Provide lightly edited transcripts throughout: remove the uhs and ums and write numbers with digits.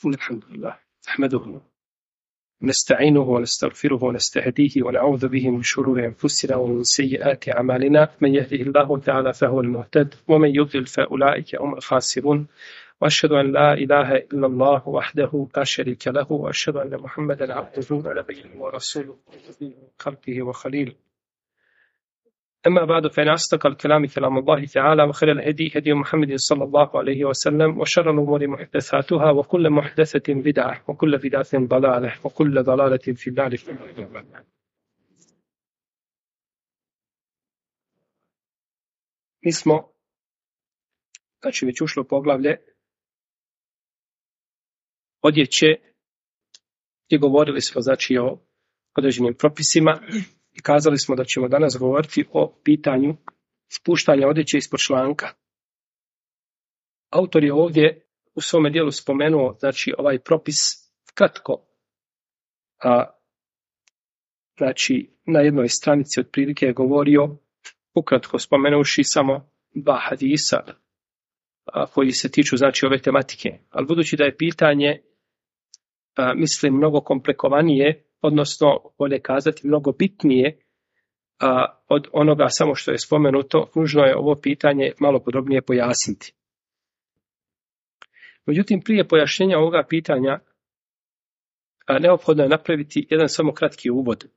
الحمد لله نحمده نستعينه ونستغفره ونستهديه ونعوذ به من شرور أنفسنا ومن سيئات أعمالنا من يهده الله تعالى فهو المهتد ومن يضلل فأولئك هم الخاسرون وأشهد أن لا إله إلا الله وحده لا شريك له وأشهد أن محمدا عبده ونبيه ورسوله من خلقه وخليله أما بعد فإن أصدق الكلام كلام الله تعالى وخير الهدي هدي محمد صلى الله عليه وسلم وشر الأمور محدثاتها وكل محدثة بدعة وكل بدعة ضلالة وكل ضلالة في النار. Mi smo, znači već ušlo poglavlje odjeće i govorili smo znači o određenim propisima i kazali smo da ćemo danas govoriti o pitanju spuštanja odjeće ispod članka. Autor je ovdje u svome dijelu spomenuo znači ovaj propis kratko, znači na jednoj stranici otprilike je govorio ukratko spomenuši samo 2 hadisa koji se tiču znači ove tematike. Ali budući da je pitanje mislim mnogo komplikovanije, odnosno bolje kazati mnogo bitnije od onoga samo što je spomenuto, nužno je ovo pitanje malo podrobnije pojasniti. Međutim, prije pojašnjenja ovoga pitanja neophodno je napraviti jedan samo kratki uvod.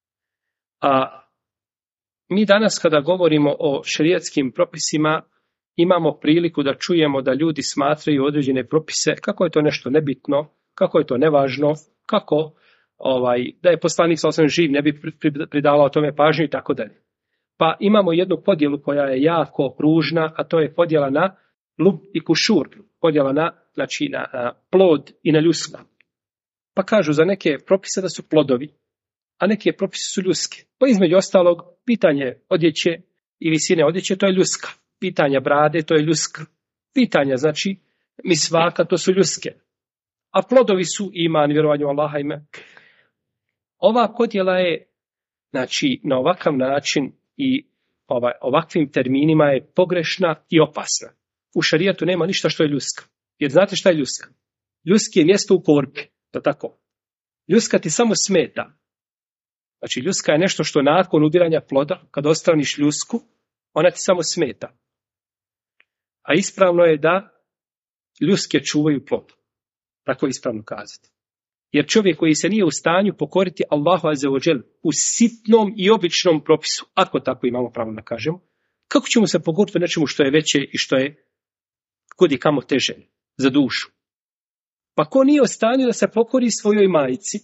Mi danas kada govorimo o šerijatskim propisima imamo priliku da čujemo da ljudi smatraju određene propise kako je to nešto nebitno, kako je to nevažno, kako da je poslanik sallallahu alejhi ve sellem živ ne bi pridavao tome pažnju i tako dalje. Pa imamo jednu podjelu koja je jako kružna, a to je podjela na lub i kušur, podjela na plod i na ljuska. Pa kažu za neke propise da su plodovi, a neke propise su ljuske. Pa između ostalog, pitanje odjeće i visine odjeće, to je ljuska. Pitanja brade, to je ljuska. Pitanja, znači, misvaka, to su ljuske. A plodovi su iman, vjerovanju Allaha ime. Ova podjela je, znači, na ovakav način i ovakvim terminima je pogrešna i opasna. U šarijatu nema ništa što je ljuska. Jer znate šta je ljuska? Ljuski je mjesto u korpi, to tako. Ljuska ti samo smeta. Znači, ljuska je nešto što nakon udiranja ploda, kad ostraniš ljusku, ona ti samo smeta. A ispravno je da ljuske čuvaju plod. Tako je ispravno kazati. Jer čovjek koji se nije u stanju pokoriti Allahu azza wa džel u sitnom i običnom propisu, ako tako imamo pravo da kažemo, kako ćemo se pokoriti nečemu što je veće i što je kud i kamo teže za dušu? Pa ko nije u stanju da se pokori svojoj majici,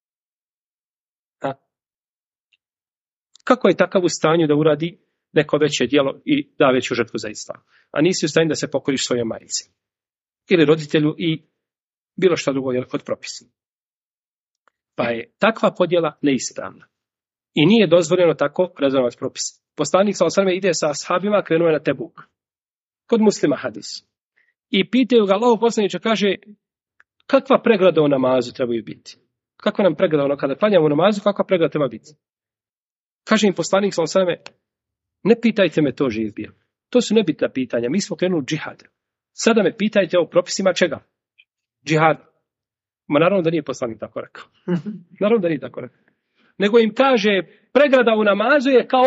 kako je takav u stanju da uradi neko veće djelo i da veću žrtvu za islam? A nisi u stanju da se pokoriš svojoj majici ili roditelju i bilo što drugo od propisa. Pa je takva podjela neispravna. I nije dozvoljeno tako razumjeti propis. Poslanik sallallahu alejhi ve sellem ide sa ashabima, krenuo je na Tebuk. Kod Muslima hadis. I pitaju ga, Allahov poslaniče, kaže, kakva pregrada u namazu trebaju biti? Kakva nam pregrada, kada klanjamo u namazu, kakva pregrada treba biti? Kaže im poslanik sallallahu alejhi ve sellem, ne pitajte me to, živ bio. To su nebitna pitanja. Mi smo krenuli džihad. Sada me pitajte o propisima čega? Džihad. Ma naravno da nije poslanik tako rekao. Naravno da nije tako rekao. Nego im kaže, pregrada u namazu je kao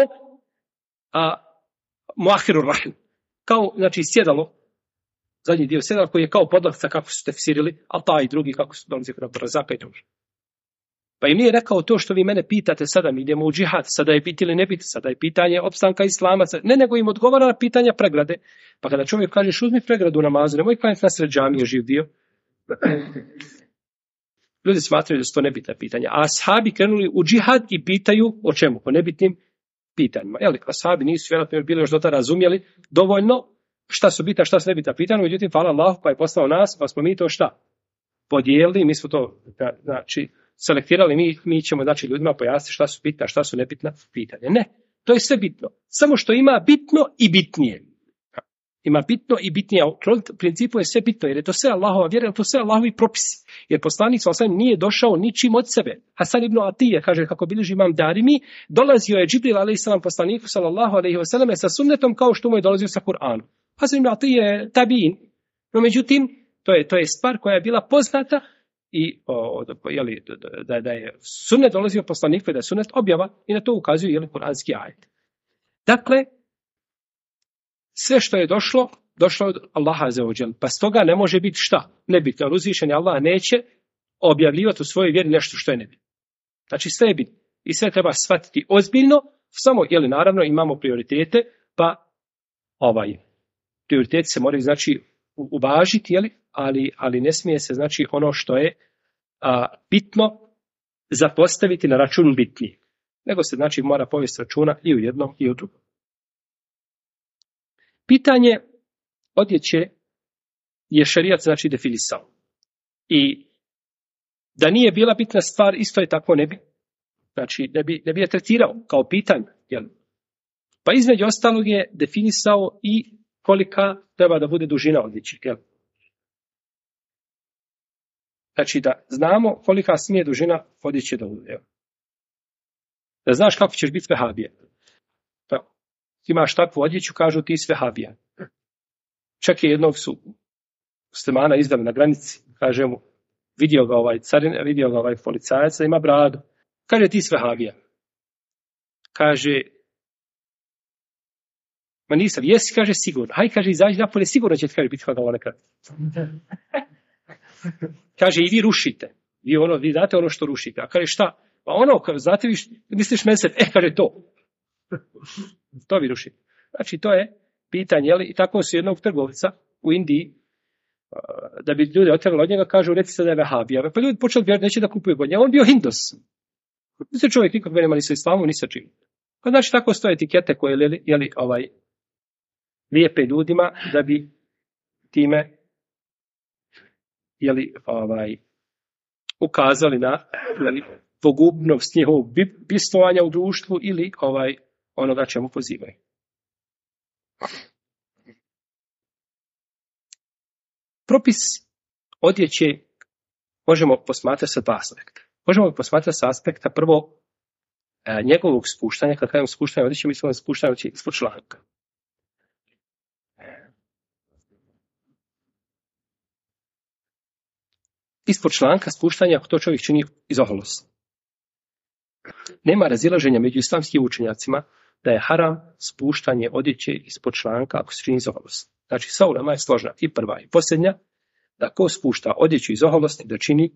muahirur rahim. Kao, znači, sjedalo, zadnji dio sjedala koji je kao podlakca kako su tefsirili, a taj drugi kako su dolazi kod Razaka i to. Pa im nije rekao to što vi mene pitate sada, mi idemo u džihad, sada je biti ili ne biti, sada je pitanje opstanka islama, ne, nego im odgovara na pitanja pregrade. Pa kada čovjek kaže, uzmi pregradu u namazu, nemoj klanjati na sred džamije, živ bio. Ljudi smatraju da su to nebitna pitanja. A ashabi krenuli u džihad i pitaju o čemu? O nebitnim pitanjima. Jel, ashabi nisu vjerojatno bili još do tada razumjeli dovoljno šta su bitna, šta su nebitna pitanja. Međutim, hvala Allahu pa je poslao nas, pa smo mi to šta? Podijelili, mi smo to znači selektirali, mi ćemo znači ljudima pojasniti šta su bitna, šta su nebitna pitanja. Ne, to je sve bitno. Samo što ima bitno i bitnije. Ima bitno i bitnije. U principu je sve bitno, jer je to sve Allahova vjera, to sve Allahovi propisi. Jer poslanik sallallahu alejhi ve sellem nije došao ničim od sebe. Hasan ibn Atije kaže, kako bilježi imam Darimi, dolazio je Džibril alejhiselam poslaniku sallallahu alejhi ve selleme sa sunnetom kao što mu je dolazio sa Kur'anom. Hasan ibn Atije je tabiin. No međutim, To je stvar koja je bila poznata i da je sunnet dolazio poslaniku i da je sunnet objava i na to ukazuju kuranski ajet. Dakle, sve što je došlo je od Allaha azza wa džel. Pa stoga ne može biti šta? Nebitno. Uzvišeni Allah neće objavljivati u svojoj vjeri nešto što je nebitno. Znači sve je bitno. I sve treba shvatiti ozbiljno, samo, naravno imamo prioritete, pa prioriteti se moraju, znači, uvažiti, ali ne smije se, znači, ono što je bitno zapostaviti na račun bitnije. Nego se, znači, mora povesti računa i u jednom i u drugom. Pitanje odjeće je šerijat, znači, definisao. I da nije bila bitna stvar, isto je tako ne bi je tretirao kao pitanje. Pa između ostalog je definisao i kolika treba da bude dužina odjeće. Znači da znamo kolika smije dužina odjeće da bude. Da znaš kako ćeš biti vehabija. Imaš takvu odjeću, kažu ti si vehabija. Čak je jednog su muslimana izdali na granici, kaže mu, vidio ga ovaj policajac da ima bradu. Kaže ti si vehabija. Kaže, ma nisam, jesi, kaže sigurno. Haj, kaže, izađi napolje, sigurno će ti, kaže, biti hvala nekad. Kaže, i vi rušite. Vi znate ono što rušite. A kaže, šta? Pa ono, znate vi, misliš meni se, kaže to. To vi rušite. Znači, to je pitanje, i tako su jednog trgovca u Indiji, da bi ljudi otjerali od njega, kažu, reci se da je vehabija. Pa ljudi počeli vjerati, neće da kupuju kod njega. On bio Hindus. Mislim, čovjek nikog nema ni sa islamom, ni sa čim. Pa znači, tako stoje etikete koje lijepe ljudima da bi time ukazali na pogubnost njihovog bistvovanja u društvu ili onoga čemu pozivaju. Propis odjeće možemo posmatrati sa dva aspekta. Možemo ga posmatrati sa aspekta prvo njegovog spuštanja. Kad kažemo spuštanje odjeće, mislimo da spuštanje odjeće ispod članka. Ispod članka spuštanja, ako to čovjek čini iz oholosti. Nema razilaženja među islamskim učenjacima da je haram spuštanje odjeće ispod članka ako se čini iz oholosti. Znači, sva ulema je složna, i prva i posljednja, da ko spušta odjeću iz oholosti da čini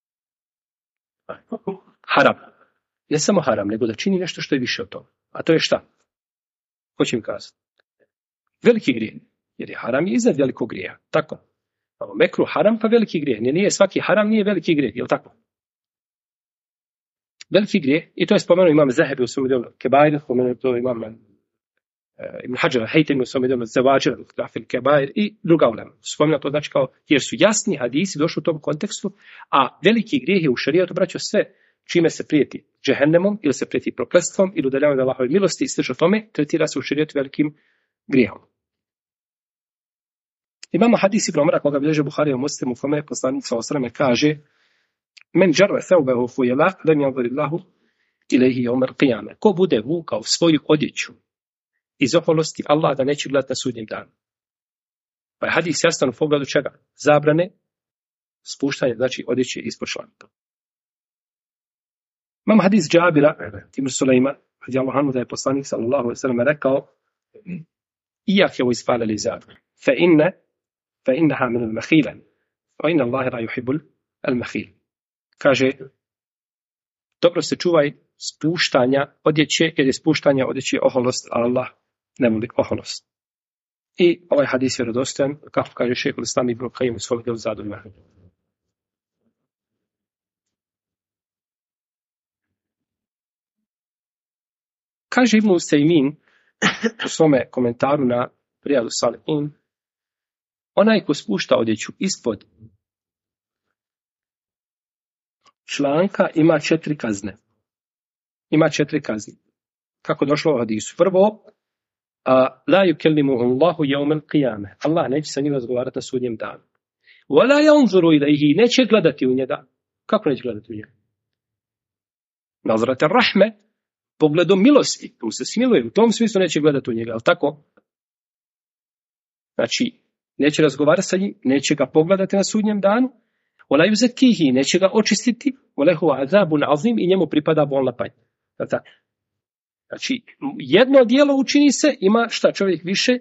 haram. Ne samo haram, nego da čini nešto što je više od toga. A to je šta? Hoću mi kazati. Veliki grijeh. Jer je haram iznad velikog grijeha. Tako. Mekru haram pa veliki grijeh. Nije svaki haram, nije veliki grijeh. Je li tako? Veliki grijeh, i to je spomenuo imam Zahebi u svom djelu Kebair, spomenuo to imam Ibn Hajar Haytami u svom djelu Zevađer, Kebair i druga ulema. Spomenuo to znači kao, jer su jasni hadisi došli u tom kontekstu, a veliki grijeh je u šerijatu, braćo, sve čime se prijeti džehennemom, ili se prijeti prokletstvom, ili udaljavanjem od Allahove milosti i slično tome, tretira se u šerijatu velikim grijehom. Imamo hadis Ibn Omara koga bilježe Buharija u Muslimu, kome poslanik sallallahu alejhi ve sellem kaže: Men jarra thawbahu fuyala lam yanzurillahu ilayhi yawm al-qiyamah. Ko bude vukao svoju odjeću iz oholosti, Allah da neće gledati na sudnjem danu. Pa je hadis jasan u pogledu čega? Zabrane spuštanja, znači odjeće ispod članka. Imamo hadis Džabira ibn Sulejma radijallahu anhu da je poslanik sallallahu alejhi ve sellem rekao: Iyake wa isfal al-izar fa innaha min al-makhila wa inna Allaha la yuhibbul al-makhil. Kaže, dobro se čuvaj spuštanja odjeće, jer je spuštanje odjeće oholost, a Allah ne voli oholost. I ovaj hadis je vjerodostojan, kako kaže šejhul Islam Ibn Kajim u svom djelu Zadul Ma'ad. Kaže Ibn Usejmin u svome komentaru na Rijadu Salihin, onaj ko spušta odjeću ispod članka ima 4 kazne. Ima 4 kazne. Kako došlo u hadisu? Prvo, la yukellimuhu Allahu yawm al-qiyamah. Allah neće sa njim razgovarati na sudnjem danu. Wa la yanzuru ilayhi, neće gledati u njega. Kako neće gledati u njega? Nazrat ar-rahme, pogledom milosti, tu se smiluje, u tom smislu neće gledati u njega, al tako? Znači, neće razgovarati sa njim, neće ga pogledati na sudnjem danu, wala yuzakihi, neće ga očistiti, wala azabun azim, i njemu pripada bolna patnja. Znači, jedno djelo učini se, ima šta čovjek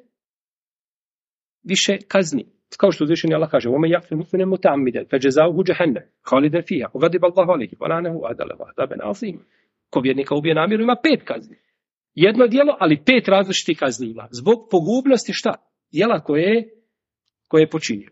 više kazni. Kao što uzvišeni Allah kaže: "Ome yaqtul mu'mina muta'ammidan fajazauhu jahannam khalidan fiha wa ghadiba Allahu alayhi wa la'anahu wa adala azaban azim." Ko vjernika ubije namjerno ima 5 kazni. Jedno djelo, ali 5 različitih kazni ima. Zbog pogubnosti šta? Djela koje je počinio.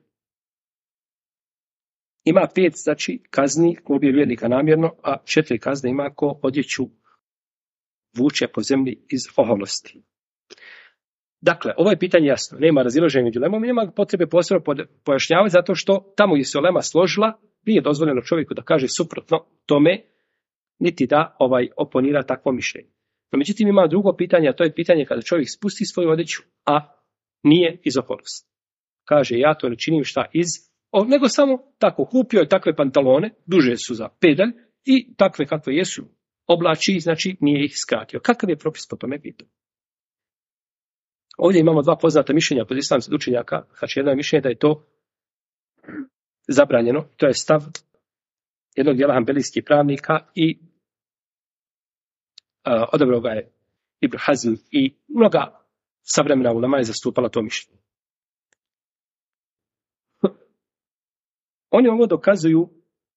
Ima 5, znači, kazni ko ubije vjernika namjerno, a 4 kazne ima ko odjeću vuče po zemlji iz oholosti. Dakle, ovo je pitanje jasno. Nema razilaženja među ulemom, nema potrebe posebno pojašnjavati, zato što tamo gdje se ulema složila, nije dozvoljeno čovjeku da kaže suprotno tome, niti da oponira takvo mišljenje. No, međutim, ima drugo pitanje, a to je pitanje kada čovjek spusti svoju odjeću, a nije iz oholosti. Kaže: ja to ne činim šta nego samo tako, kupio je takve pantalone, duže su za pedalj, i takve kakve jesu oblači, znači nije ih skratio. Kakav je propis po tome pitanju? Ovdje imamo 2 poznata mišljenja kod islamskih učenjaka. Znači, jedno je mišljenje da je to zabranjeno, to je stav jednog dijela hanbelijskih pravnika i odabrao ga je Ibn Hazm i mnoga savremena ulema je zastupala to mišljenje. Oni ovo dokazuju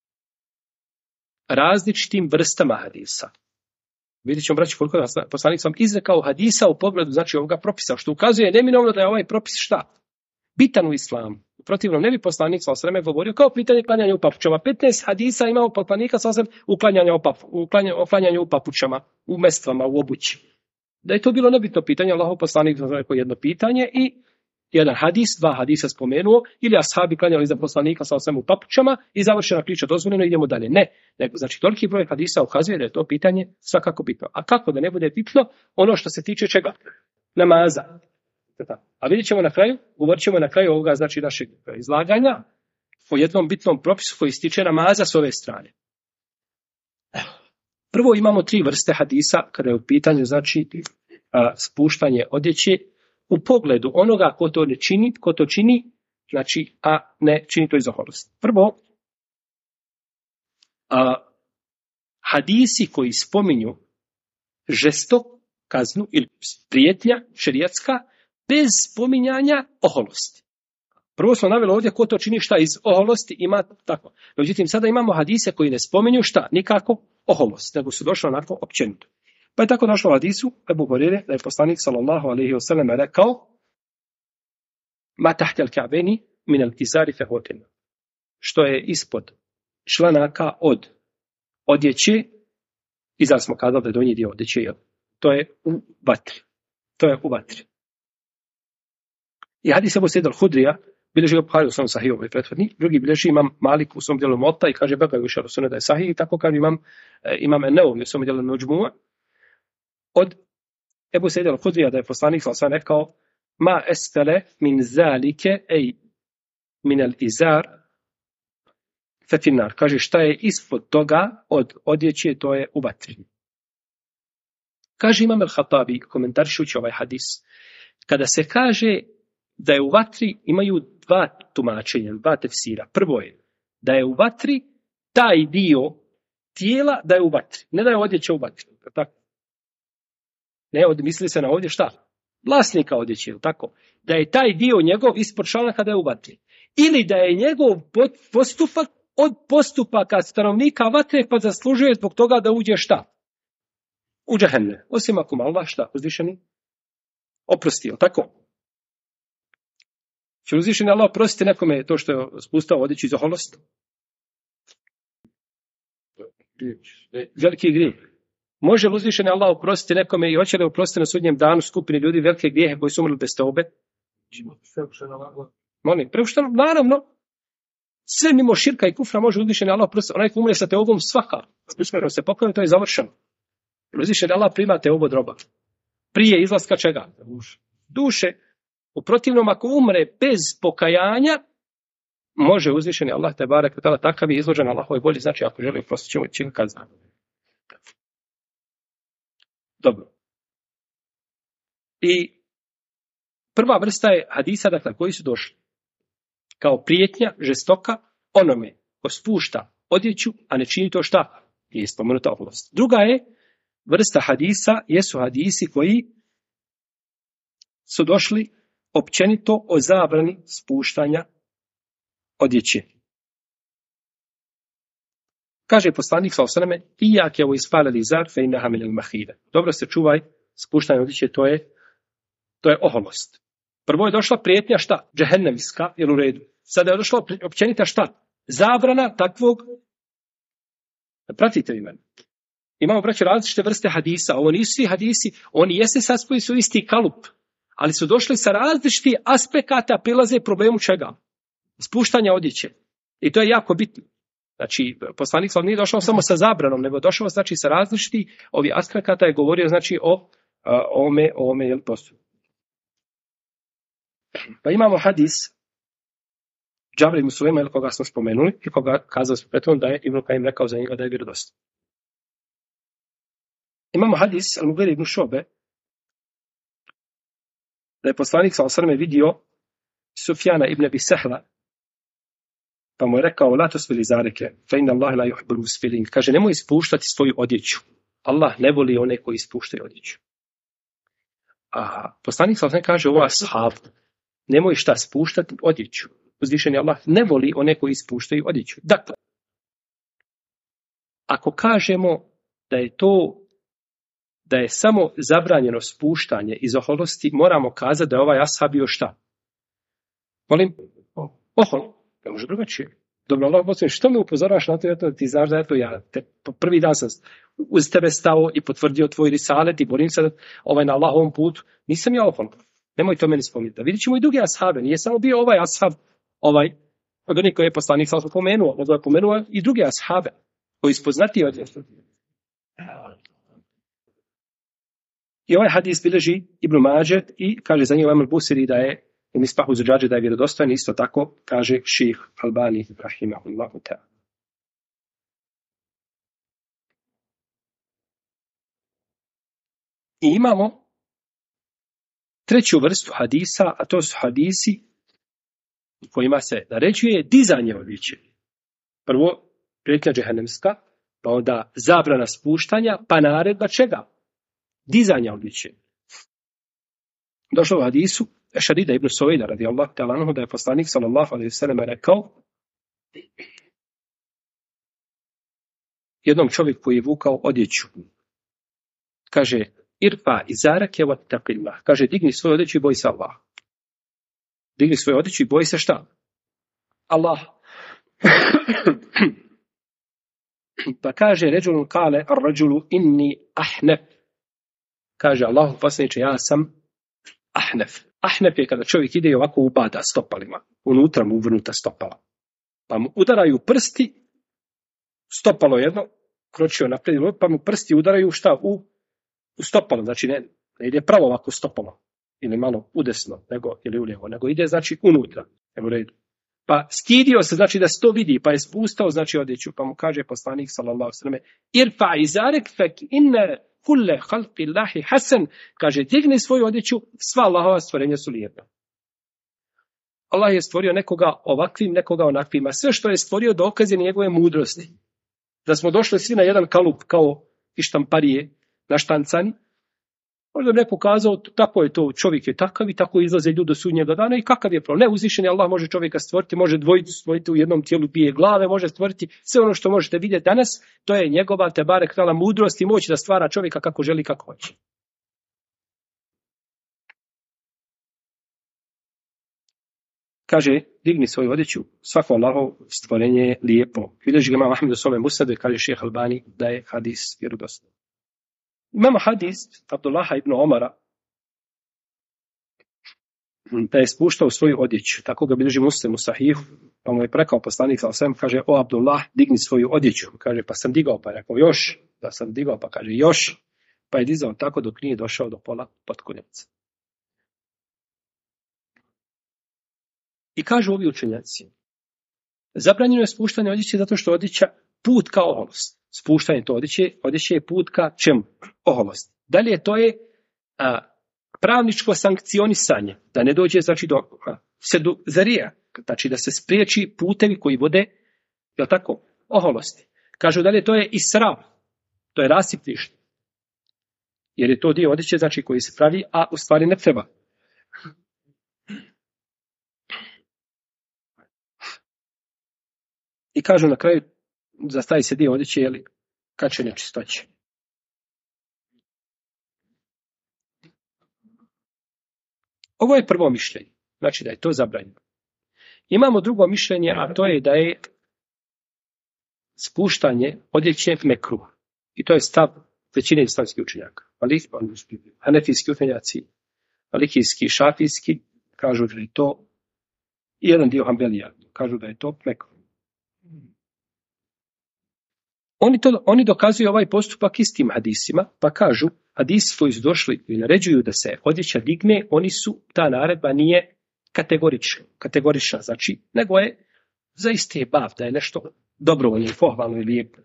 različitim vrstama hadisa. Vidjet ćemo, braći, koliko poslanik sam izrekao hadisa u pogledu, znači, ovoga propisa, što ukazuje neminovno da je ovaj propis šta? Bitan u islamu. U protivnom, ne bi poslanik sa osreme govorio kao pitanje klanjanja u papučama. 15 hadisa imao poslanika sa osreme uklanjanja u papučama, u mestvama, u obući. Da je to bilo nebitno pitanje, Allahov poslanik rekao jedno pitanje i jedan hadis, 2 hadisa spomenuo, ili ashabi klanjali za poslanika sa osreme u papučama i završena priča, dozvoljeno, idemo dalje. Ne. Znači, toliki broj hadisa ukazuje da je to pitanje svakako bitno. A kako da ne bude bitno? Ono što se tiče čega? Namaza. A vidjet ćemo na kraju, govorit ćemo na kraju ovoga, znači, našeg izlaganja o jednom bitnom propisu koji se tiče namaza s ove strane. Prvo imamo 3 vrste hadisa kada je u pitanju, znači, spuštanje odjeće u pogledu onoga ko to čini, znači, a ne čini to iz oholosti. Prvo, hadisi koji spominju žestok kaznu ili prijetnja šerijatska bez spominjanja oholosti. Prvo smo naveli ovdje ko to čini šta iz oholosti, ima tako. Međutim, sada imamo hadise koji ne spominju šta nikako oholost, nego su došli onako općenito. Pa je tako došlo u hadisu Ebu Hurajre da je poslanik sallallahu alejhi ve sellem rekao: ma tahta al-ka'beni min al-izari fahutin. Što je ispod članaka od odjeće, izraz smo kazali da je donji dio odjeće, to je u vatri. I hadis Ebu Sejid al-Hudrija bilježi ga Buhari u svom sahiju, ovaj prethodni, drugi bilježi imam Malik u svom dijelu Mota i kaže Bega više Rasune da je sahih, i tako kaže imam Eneovi u svom dijelu Nuđmu'a od Ebu Sejid al-Hudrija da je poslanik sallallahu alejhi ve sellem rekao: ma esfele min zalike ej min al-izar fa finnar. Kaže, šta je ispod toga od odjeće, to je u vatri. Kaže Imam al-Hatabi, komentarišući ovaj hadis, kada se kaže da je u vatri, imaju 2 tumačenja, 2 tefsira. Prvo je da je u vatri taj dio tijela da je u vatri, ne da je odjeća u vatri. Tako? Ne, misli se na ovdje šta? Vlasnika odjeće, tako? Da je taj dio njegov ispod članaka da je u vatri. Ili da je njegov postupak od postupaka stanovnika vatre, pa zaslužuje zbog toga da uđe šta? U džahennem. Osim ako Allah šta? Uzvišeni oprostio, tako? Će uzvišeni Allah oprostiti nekome to što je spustao odjeću iz oholosti? Veliki grijeh. Može li uzvišeni Allah oprostiti nekome i hoće li oprostiti na sudnjem danu skupini ljudi velike grijehe koji su umrli bez teube? Molim, prepušteno, naravno. Sve mimo širka i kufra može uzvišeni Allah oprostiti. Onaj ko umre sa teubom svaka. Uspješno se pokloni, to je završeno. Uzvišeni Allah prima teubu od roba. Prije izlaska čega? Duše. U protivnom, ako umre bez pokajanja, može uzvišeni Allah te barek takav je izložen Allahovoj volji, znači ako želi oprostiti će ga kazniti. Dobro. I prva vrsta je hadisa, dakle, koji su došli. kao prijetnja, žestoka onome ko spušta odjeću, a ne čini to šta? Je spomenuta oholost. Druga je vrsta hadisa, jesu hadisi koji su došli općenito o zabrani spuštanja odjeće. Kaže poslanik sallallahu alejhi ve selleme: "Ijake wa isfal al-izar fa innaha min al-makhila." Dobro se čuvaj, spuštanje odjeće to je oholost. Prvo je došla prijetnja šta? Džehennemska, jel u redu. Sada je došla općenita šta? Zabrana takvog. Pratite vi mene. Imamo, braćo, različite vrste hadisa. Ovo nisu svi hadisi, oni jeste saspojeni su isti kalup, ali su došli sa različitih aspekata, prilaze problemu čega? Spuštanja odjeće. I to je jako bitno. Znači, poslanik nije došao samo sa zabranom, nego došao znači sa različitih ovih aspekata je govorio znači o ovome jel postupku. Pa imamo hadis Džabra ibn Sulejmana, koga smo spomenuli i koga kazali smo prethodno da je Ibn Kajim rekao za njega da je vjerodostojan. Imamo hadis Al-Mughire ibn Šu'be da je poslanik sallallahu alejhi ve sellem vidio Sufjana ibn Abi Sahla, pa mu je rekao: "La tusfili zareke, fa inna Allaha la yuhibbul musfilin." Kaže, nemoj ispuštati svoju odjeću. Allah ne voli one koji ispuštaju odjeću. A poslanik sallallahu alejhi ve sellem kaže ovo ashabu: nemoj šta spuštati odjeću. Uzvišeni Allah ne voli one koji ispuštaju odjeću. Dakle, ako kažemo da je samo zabranjeno spuštanje iz oholosti, moramo kazati da je ovaj ashab bio šta? Molim? Ohol. Ne može drugačije. Dobro, Allah posljedno, što me upozoravaš na to da ti znaš da ja prvi dan sam uz tebe stao i potvrdio tvoj risalet i borim se na Allahovom putu. Nisam ja ohol. Nemoj to meni spominjati. Vidjet ćemo i drugi ashabe. Nije samo bio ovaj ashab, od onih koje je poslanik sam pomenuo, nego je pomenuo i druge ashabe koji ispoznati od njega. I ovaj hadis bilježi Ibn Mađe i kaže za njega Imam Busiri da je Misbahu Zuđađe da je vjerodostojan, isto tako kaže šejh Albani rahimahullahu ta'ala. I imamo treću vrstu hadisa, a to su hadisi kojima se naređuje dizanje odjeće. Prvo, prijetnja džehennemska, pa onda zabrana spuštanja, pa naredba čega? Dizanja odjeće. Došlo u hadisu Šadida ibn Suvejda radijallahu ta'ala anhu da je poslanik sallallahu alejhi ve sellem rekao jednom čovjeku koji je vukao odjeću. Kaže: "Irfa izarake wattaqillah." Kaže: digni svoju odjeću i boj se Allah. Digni svoju odjeću i boj se šta? Allah. Pa kaže ređulun kale ar-rajulu inni ahnef. Kaže Allahu poslaniče, ja sam ahnef. Ahnef je kada čovjek ide i ovako ubada stopalima. Unutra mu uvrnuta stopala. Pa mu udaraju prsti, stopalo jedno, kročio naprijed, pa mu prsti udaraju šta? U stopalo. Znači ne ide pravo ovako stopalo. Ili malo udesno, ili ulijevo. Nego ide znači unutra. Evo redu. Pa stidio se, znači da se to vidi, pa je spustao, znači odjeću. Pa mu kaže poslanik sallallahu alejhi ve selleme: "Irfa izarek fek inne kulle halqi Allahi hasan." Kaže, digni svoju odjeću, sva Allahova stvorenja su lijepa. Allah je stvorio nekoga ovakvim, nekoga onakvim, a sve što je stvorio dokaz je njegove mudrosti. Da smo došli svi na jedan kalup kao i štamparije naštancani, možda bi neko kazao, tako je to, čovjek je takav i tako izlaze ljudi do sudnjega dana i kakav je problem. Ne, uzvišeni Allah može čovjeka stvoriti, može dvojicu stvoriti u jednom tijelu, bije glave, može stvoriti sve ono što možete vidjeti danas, to je njegova tebarek tala mudrost i moć da stvara čovjeka kako želi, kako hoće. Kaže, digni svoju odjeću, svako Allahovo stvorenje je lijepo. Bilježi ga imam Ahmed u svome musnadu i kaže šejh Albani da je hadis vjerodostojan. Imamo hadis Abdullaha ibn Omara da je spuštao svoju odjeću. Tako ga bilježi Muslim u Sahihu, pa mu je rekao poslanik sallallahu alejhi ve sellem, kaže: "O Abdullah, digni svoju odjeću." Kaže, pa sam digao, pa je rekao još, da sam digao, pa kaže još, pa je dizao tako dok nije došao do pola potkunjaca. I kažu ovi učenjaci, zabranjeno je spuštanje odjeće zato što odjeća put ka oholosti. Spuštanje to odjeće je put ka čemu? Oholosti. Dalje to je pravničko sankcionisanje, da ne dođe znači do sedu zarija, Znači da se spriječi putevi koji vode, jel tako, oholosti. Kažu dalje, to je israf, to je rasipništvo. Jer je to dio odjeće, znači koji se pravi, a u stvari ne treba. I kažu na kraju, zastavi se dio odjeće, jeli, kače nečistoće. Ovo je prvo mišljenje, znači da je to zabranjeno. Imamo drugo mišljenje, a to je da je spuštanje odjeće mekruh. I to je stav većine islamskih učenjaka. Hanefijski učenjaci, malikijski, šafijski, kažu da je to, i jedan dio Hanbelija, kažu da je to mekruh. Oni dokazuju ovaj postupak istim hadisima, pa kažu, hadisi koji su došli i naređuju da se odjeća digne, ta naredba nije kategorična, znači, nego je zaista je bav, da je nešto dobrovoljno i pohvalno i lijepo.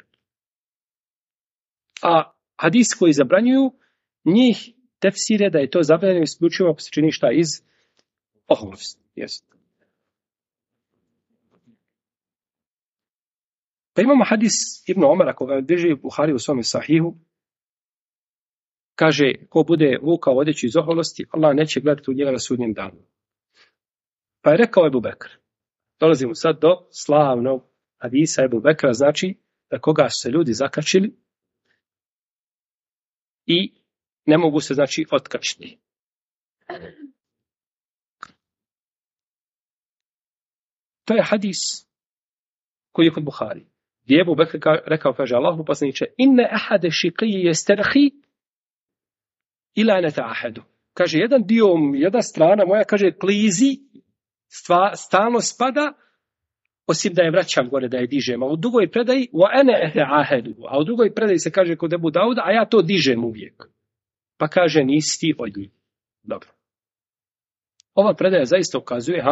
A hadisi koji zabranjuju, njih tefsire da je to zabranjeno isključivo ako se čini šta iz oholosti. Jest. Pa imamo hadis Ibn Omara koga drži Buhari u svome sahihu. Kaže, ko bude vukao odjeću iz oholosti, Allah neće gledati u njega na sudnjem danu. Pa je rekao Ebu Bekr. Dolazimo sad do slavnog hadisa Ebu Bekra, znači da koga su se ljudi zakačili i ne mogu se, znači, otkačiti. To je hadis koji je kod Buhari. Gdje je Ebu Bekr rekao, kaže Allahu poslaniče, inne ahade šiqiji jesterhi ila neta'ahedu. Kaže, jedna strana moja, kaže, klizi, stalno spada, osim da je vraćam gore, da je dižem. A u drugoj predaji, a u drugoj predaji se kaže kod Ebu Dauda, a ja to dižem uvijek. Pa kaže, nisi ti od njih. Dobro. Ova predaja zaista ukazuje,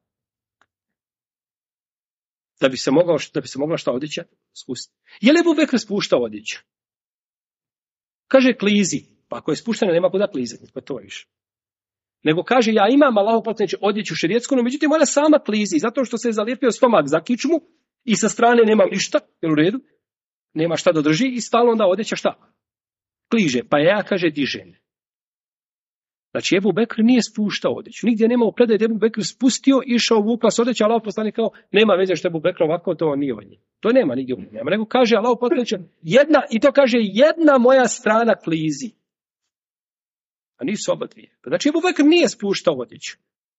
da bi se mogla šta odjeća spustiti. Je li Ebu Bekr spuštao odjeću? Kaže, klizi. Pa ako je spuštena, nema kuda klizati. Pa to je više. Nego kaže, ja imam Allahu poslaniče odjeću šerijetsku, no međutim ona sama klizi, zato što se je zalijepio stomak za kičmu i sa strane nema ništa, jel u redu? Nema šta da drži i stalno onda odjeća šta? Kliže. Pa ja, kaže, dižem. Znači, Ebu Bekr nije spuštao odjeću. Nigdje nema u predaju da Ebu Bekr spustio, išao, vukla s odjeća, Allahu poslanik kao, nema veze što Ebu Bekr ovako, to nije od nje. To nema nigdje u njemu. Nego kaže Allahu poslanik, jedna moja strana klizi. A nisu oba dvije. Znači, Ebu Bekr nije spuštao odjeću.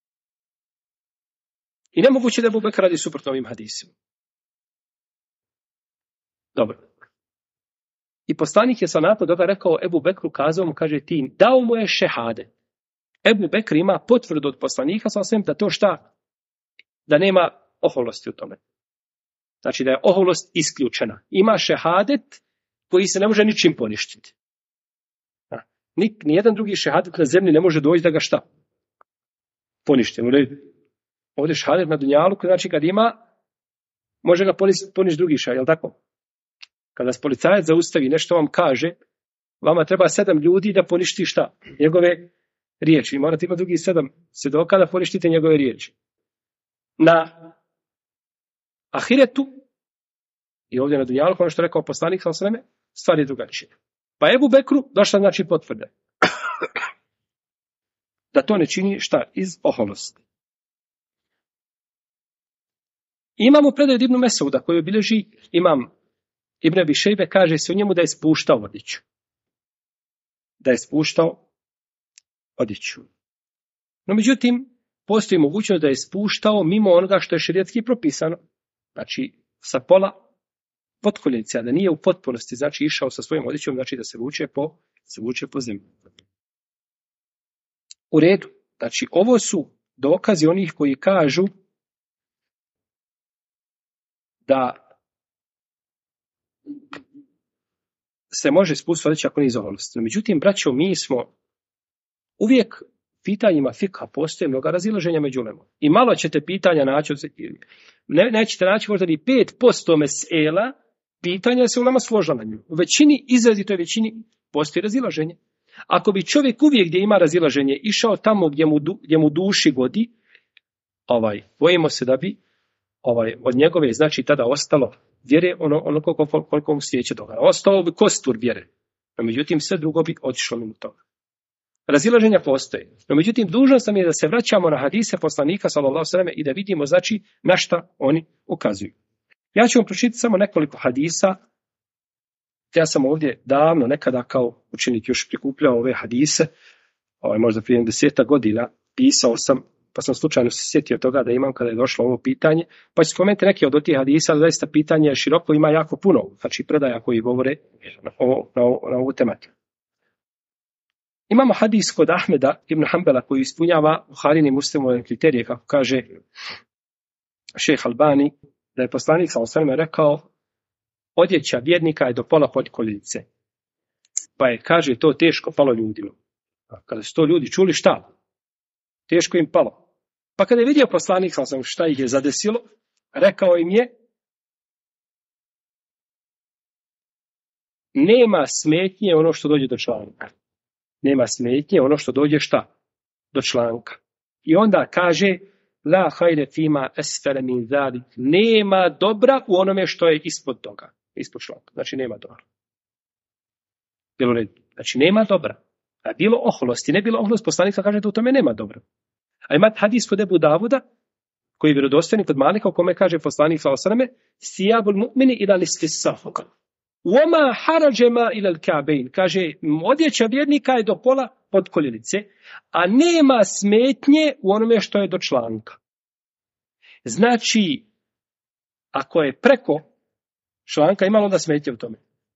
I nemoguće da Ebu Bekr radi suprotno ovim hadisima. Dobro. I poslanik je sa nakon toga rekao Ebu Bekru, kazao mu, kaže, ti, dao mu je šehade. Ebu Bekr ima potvrdu od poslanika sa svem da to šta? Da nema oholosti u tome. Znači da je oholost isključena. Ima šehadet koji se ne može ničim poništiti. Nijedan drugi šehadet na zemlji ne može doći da ga šta? Poništi. Ovdje šehadet na dunjaluku, znači kad ima, može ga poništi drugi šehadet, je li tako? Kada vas policajac zaustavi, nešto vam kaže, vama treba 7 ljudi da poništi šta? Njegove riječi. Morate imati drugi 7 svjedoka da poništite njegove riječi. Na ahiretu, i ovdje na dunjaluku, ono što je rekao poslanik sa sveme, stvar je drugačija. Pa Ebu Bekru došla znači potvrde. Da to ne čini šta? Iz oholosti. Imamo predaju Ibn Mesauda koju obilježi imam Ibn Abi Šejbe, kaže se o njemu da je spuštao odjeću. Da je spuštao odjeću. No međutim, postoji mogućnost da je spuštao mimo onoga što je šerijatski propisano. Znači, sa pola potkoljenice, a da nije u potpunosti, znači išao sa svojom odjećom, znači da se vuče po zemlji. U redu. Znači, ovo su dokazi onih koji kažu da se može spustiti odjeća ako nije iz oholosti. No, međutim, braćo, mi smo uvijek pitanjima fikha postoje mnoga razilaženja među ulemom. I malo ćete pitanja naći, nećete naći možda ni 5% mesela, pitanja se ulema složila na nju. U većini, izrazitoj većini, postoji razilaženje. Ako bi čovjek uvijek gdje ima razilaženje išao tamo gdje mu duši godi, bojimo se da bi od njegove, znači, tada ostalo vjere ono koliko mu svijeće toga. Ostalo bi kostur vjere. No, međutim, sve drugo bi otišlo mimo toga. Razilaženja postoje. No, međutim, dužnost nam je da se vraćamo na hadise poslanika, sallallahu alejhi ve selleme, i da vidimo, znači, na šta oni ukazuju. Ja ću vam pročitati samo nekoliko hadisa. Ja sam ovdje davno, nekada kao učenik još prikupljao ove hadise, možda prije 10 godina, pisao sam, pa sam slučajno se sjetio toga da imam kada je došlo ovo pitanje, pa ću spomenuti neke od tih hadisa, ali zaista pitanje je široko, ima jako puno, znači predaja koji govore na ovu tematiku. Imamo hadis kod Ahmeda ibn Hanbala koji ispunjava Buharin i Muslimove kriterije, kako kaže šejh Albani, da je poslanik sallallahu alejhi ve sellem rekao: odjeća vjernika je do pola potkoljenice. Pa je, kaže, to teško palo ljudima. A kada su to ljudi čuli, šta? Teško im palo. Pa kada je vidio poslanik sallallahu alejhi ve sellem šta ih je zadesilo, rekao im je: nema smetnje ono što dođe do članka. Nema smetnje ono što dođe šta? Do članka. I onda kaže: la hajre fima esfere min zalik. Nema dobra u onome što je ispod toga. Ispod članka. Znači nema dobra. Znači nema dobra. A bilo oholosti, ne bilo oholost, poslanik kaže da u tome nema dobra. A imate hadis kod Ebu Davuda, koji je vjerodostojni kod Malika, u kome kaže poslanik sallallahu alejhi ve selleme: sijabul mu'mini ila nisfis safaq. Wama harajema ila al-ka'bayn. Kaže, odjeća vjernika je do pola potkoljenice, a nema smetnje u onome što je do članka. Znači, ako je preko članka, imalo da smetnje u tome.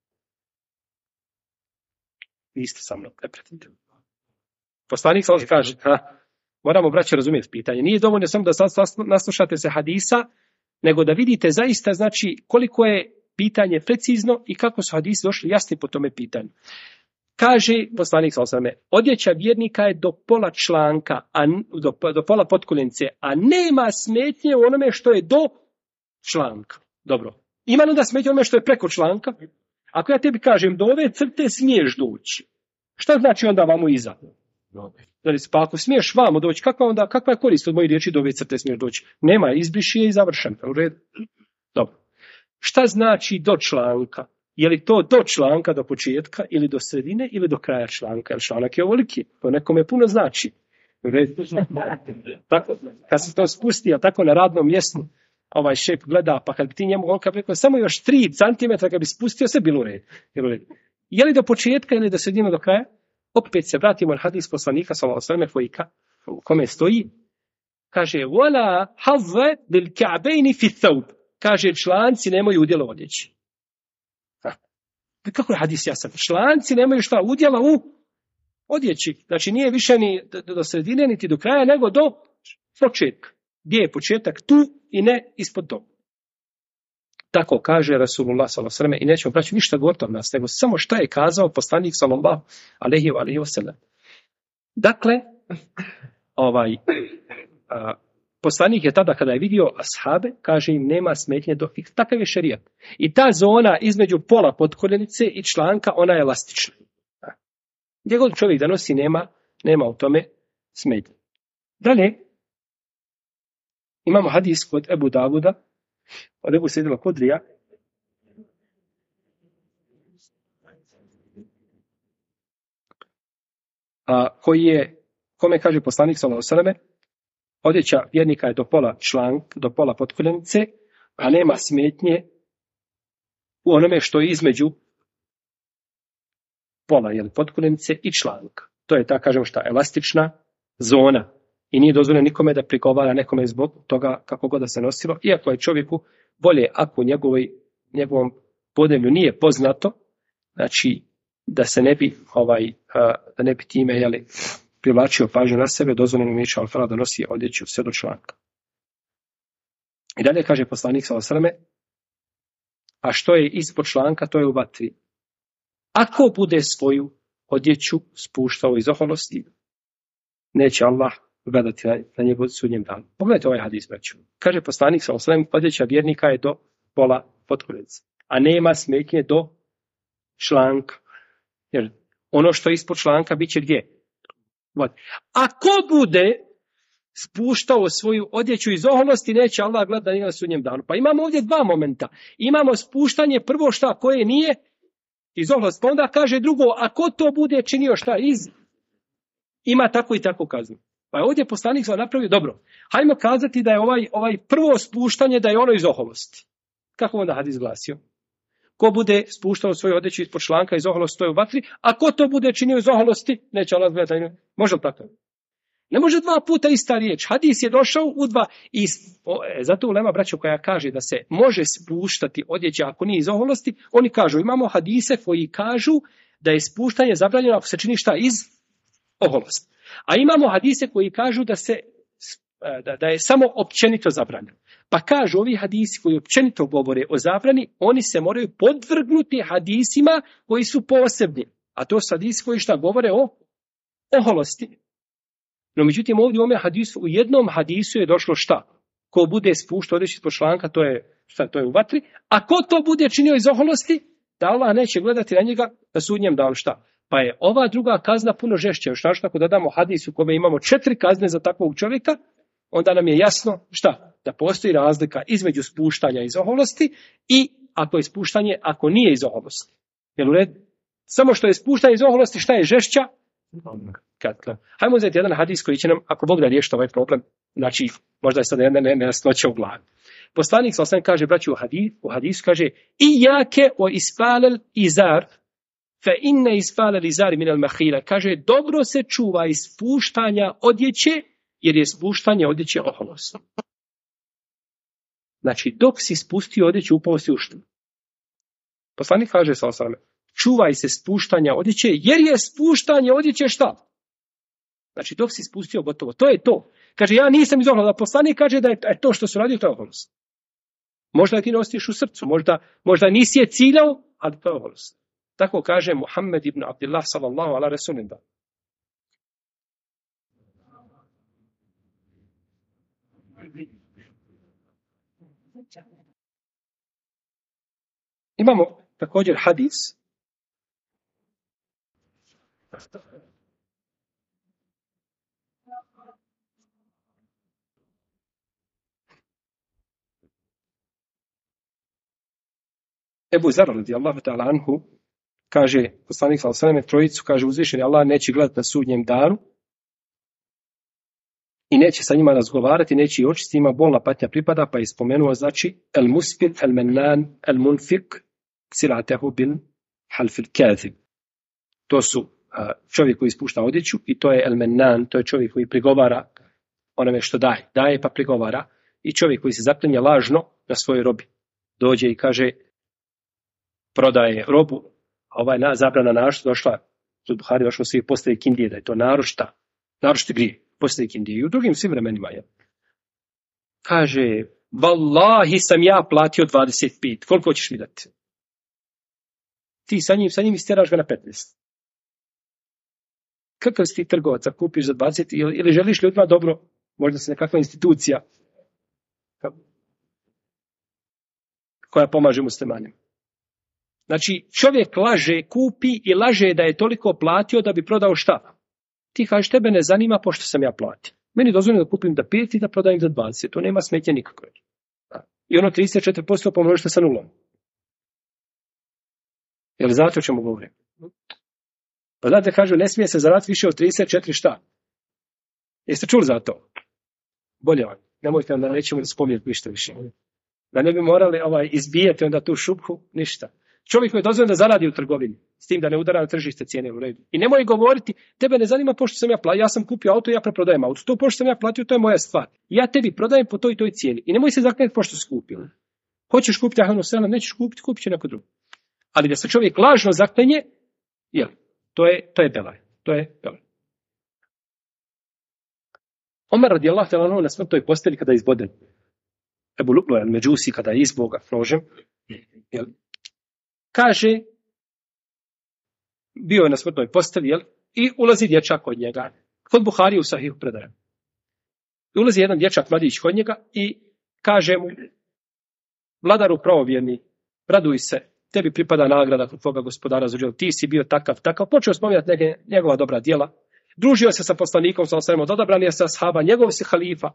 Niste sa mnom, ne pratite. Poslanik sallallahu alejhi ve sellem kaže, moramo, braće, razumjeti pitanje. Nije dovoljno samo da naslušate se hadisa, nego da vidite zaista, znači, koliko je pitanje precizno i kako su hadisi došli jasni po tome pitanju. Kaže poslanik sallallahu alejhi ve sellem: odjeća vjernika je do pola članka, do pola potkoljenice, a nema smetnje u onome što je do članka. Dobro. Ima li da smetnje u onome što je preko članka? Ako ja tebi kažem do ove crte smiješ doći, šta znači onda vamo iza? Pa ako smiješ vamo doći, kakva je korist od mojih riječi do ove crte smiješ doći? Nema, izbriši je i završen. U redu. Dobro. Šta znači do članka? Je li to do članka, do početka, ili do sredine, ili do kraja članka? Jer članak je ovoliki, to nekome puno znači. Tako, kad se to spusti, a tako na radnom mjestu, ovaj šef gleda, pa kad bi ti njemu rekao samo još 3 cm kad bi spustio, sve bilo u redu. Je li do početka ili do sredine, do kraja? Opet se vratimo na hadis poslanika sallallahu alejhi ve sellem u kome stoji, kaže: wala hazza bil ka'bayn fi thawb. Kaže, članci nemaju udjela u odjeći. Kako je hadis jasan? Članci nemaju šta? Udjela u odjeći. Znači nije više ni do sredine, niti do kraja, nego do početka. Gdje je početak? Tu i ne ispod toga. Tako kaže Rasulullah sallallahu alejhi ve sellem, i nećemo braći ništa gotovo nas, nego samo šta je kazao poslanik sallallahu alejhi ve sellem. Dakle, poslanik je tada kada je vidio ashabe, kaže im nema smetnje do fiksa. Takav je šerijat. I ta zona između pola potkoljenice i članka, ona je elastična. Gdje god čovjek da nosi, nema u tome smetnje. Dalje, imamo hadis kod Ebu Davuda, od Ebu Sejda al-Hudrija, kome kaže poslanik sallallahu alejhi ve selleme: odjeća vjernika je do pola potkoljenice, a nema smetnje u onome što je između pola potkoljenice i članka. To je ta, kažemo šta, elastična zona. I nije dozvoljeno nikome da prigovara nekome zbog toga kako god da se nosilo, iako je čovjeku bolje ako njegovom podneblju nije poznato, znači da se ne bi da ne bi time privlačio pažnju na sebe, dozvoljeno mu inša Allah da nosi odjeću sve do članka. I dalje kaže poslanik sallallahu alejhi ve selleme: a što je ispod članka, to je u vatri. Ako bude svoju odjeću spuštao iz oholosti, neće Allah gledati na njegov sudnjem danu. Pogledajte ovaj hadis, braćo. Kaže poslanik sallallahu alejhi ve sellem: odjeća vjernika je do pola potkoljenice, a nema smetnje do članka. Jer ono što je ispod članka bit će gdje? Ako bude spuštao svoju odjeću iz oholosti, neće Allah gledati na njega na sudnjem danu. Pa imamo ovdje dva momenta. Imamo spuštanje prvo šta koje nije iz oholosti. Pa onda kaže drugo, a ko to bude činio šta ima tako i tako kaznu. Pa je ovdje poslanik napravio dobro. Hajmo kazati da je ovaj prvo spuštanje da je ono iz oholosti. Kako onda hadis glasio? Ko bude spuštao svoju odjeću ispod članka iz oholosti, stoji u vatri, a ko to bude činio iz oholosti, neće Allah gledati. Može li tako? Ne može dva puta ista riječ. Hadis je došao u dva. Zato ulema, braćo, koja kaže da se može spuštati odjeća ako nije iz oholosti, oni kažu, imamo hadise koji kažu da je spuštanje zabranjeno ako se čini šta iz oholosti. A imamo hadise koji kažu da je samo općenito zabranjeno. Pa kažu ovi hadisi koji općenito govore o zabrani, oni se moraju podvrgnuti hadisima koji su posebni. A to su hadisi koji šta govore o oholosti. No međutim ovdje u jednom hadisu je došlo šta? Ko bude spuštao odjeću ispod članka, to je u vatri. A ko to bude činio iz oholosti, da Allah neće gledati na njega na sudnjem danu šta? Pa je ova druga kazna puno žešća. Još našto ako dodamo hadis u kome imamo 4 kazne za takvog čovjeka, onda nam je jasno šta? Da postoji razlika između spuštanja iz oholosti i ako je spuštanje, ako nije iz oholosti. Jel u redu? Samo što je spuštanje iz oholosti, šta je žešća? Hajmo uzeti jedan hadis koji će nam, ako Bog da riješiti ovaj problem, znači možda je sad jedna nejasnoća u glavi. Poslanik sa kaže, braći, u hadisu kaže ijake o ispalel izar fe inne ispalel izar minel mahila. Kaže, dobro se čuva iz spuštanja odjeće, jer je spuštanje odjeće oholost. Znači, dok si spustio odjeću, upao si u što. Poslanik kaže sa čuvaj se spuštanja odjeće, jer je spuštanje odjeće šta? Znači, dok si spustio, gotovo. To je to. Kaže, ja nisam iz oholosti. Poslanik kaže da je to što su radio, to je oholost. Možda ti nosiš u srcu, možda nisi je ciljao, ali to je oholost. Tako kaže Muhammed ibn Abdillah sallallahu ala rasulillah. Imamo također hadis Ebu Zar radijallahu ta'ala anhu kaže, poslanik sallallahu alejhi ve sellem trojicu, kaže, uzvišeni Allah neće gledati na sudnjem danu i neće sa njima razgovarati, neće i očistiti, ima bolna patnja pripada, pa je spomenuo, znači, el muspil, el mennan, el munfik, silatehu bil halfil kazib. To su čovjek koji ispušta odjeću i to je el mennan, to je čovjek koji prigovara onome što daje pa prigovara, i čovjek koji se zaklinje lažno na svojoj robi. Dođe i kaže, prodaje robu, a ovaj zabrana našto došla, u Buhari došlo svi postaje kindije, da je to naročiti grije, postaje kindije. I u drugim svim vremenima je. Kaže, vallahi sam ja platio 25, koliko ćeš mi dati? Ti sa njim istjeraš ga na 15. Kakav si ti trgovac, ako kupiš za 20, ili želiš ljudima dobro, možda se nekakva institucija koja pomaže muslimanima. Znači, čovjek laže, kupi i laže da je toliko platio da bi prodao šta? Ti kažeš, tebe ne zanima pošto sam ja platio. Meni dozvoljeno da kupim da 5 i da prodajem za 20. To nema smetje nikakve. I ono 34% pomnožite sa nulom. Je li zato o čemu govorim? Pa znate, kažu, ne smije se zaraditi više od 34 šta? Jeste čuli za to? Bolje vam. Nemojte onda nećemo da spominjati ništa više. Da ne bi morali izbijati onda tu šuphu, ništa. Čovjek koji je dozvoljen da zaradi u trgovini, s tim da ne udara na tržište cijene u redu. I nemoj govoriti, tebe ne zanima pošto sam ja platio, ja sam kupio auto i ja preprodajem auto. To pošto sam ja platio, to je moja stvar. Ja tebi prodajem po toj i toj cijeni. I nemoj se zakljeti pošto si kupio. Hoćeš kupiti ahanu selam, nećeš kupiti, kupit će neko drugo. Ali da se čovjek lažno zaklenje, to je belaj. To je belaj. Omer radijallahu ta'ala anhu na smrtnoj posteli kada je izboden. Ebu Lu'lu al-Međusi kada je izboga nožem. Kaže, bio je na smrtnoj posteli, i ulazi dječak kod njega. Kod Buhari u Sahihu predaje. I ulazi jedan dječak mladić kod njega i kaže mu, vladaru pravovjerni, raduj se, tebi pripada nagrada kod tvoga gospodara za život, ti si bio takav, počeo spominjati njegova dobra djela, Družio se sa poslanikom, sa osvijem, odabran je sa ashaba, njegov si halifa.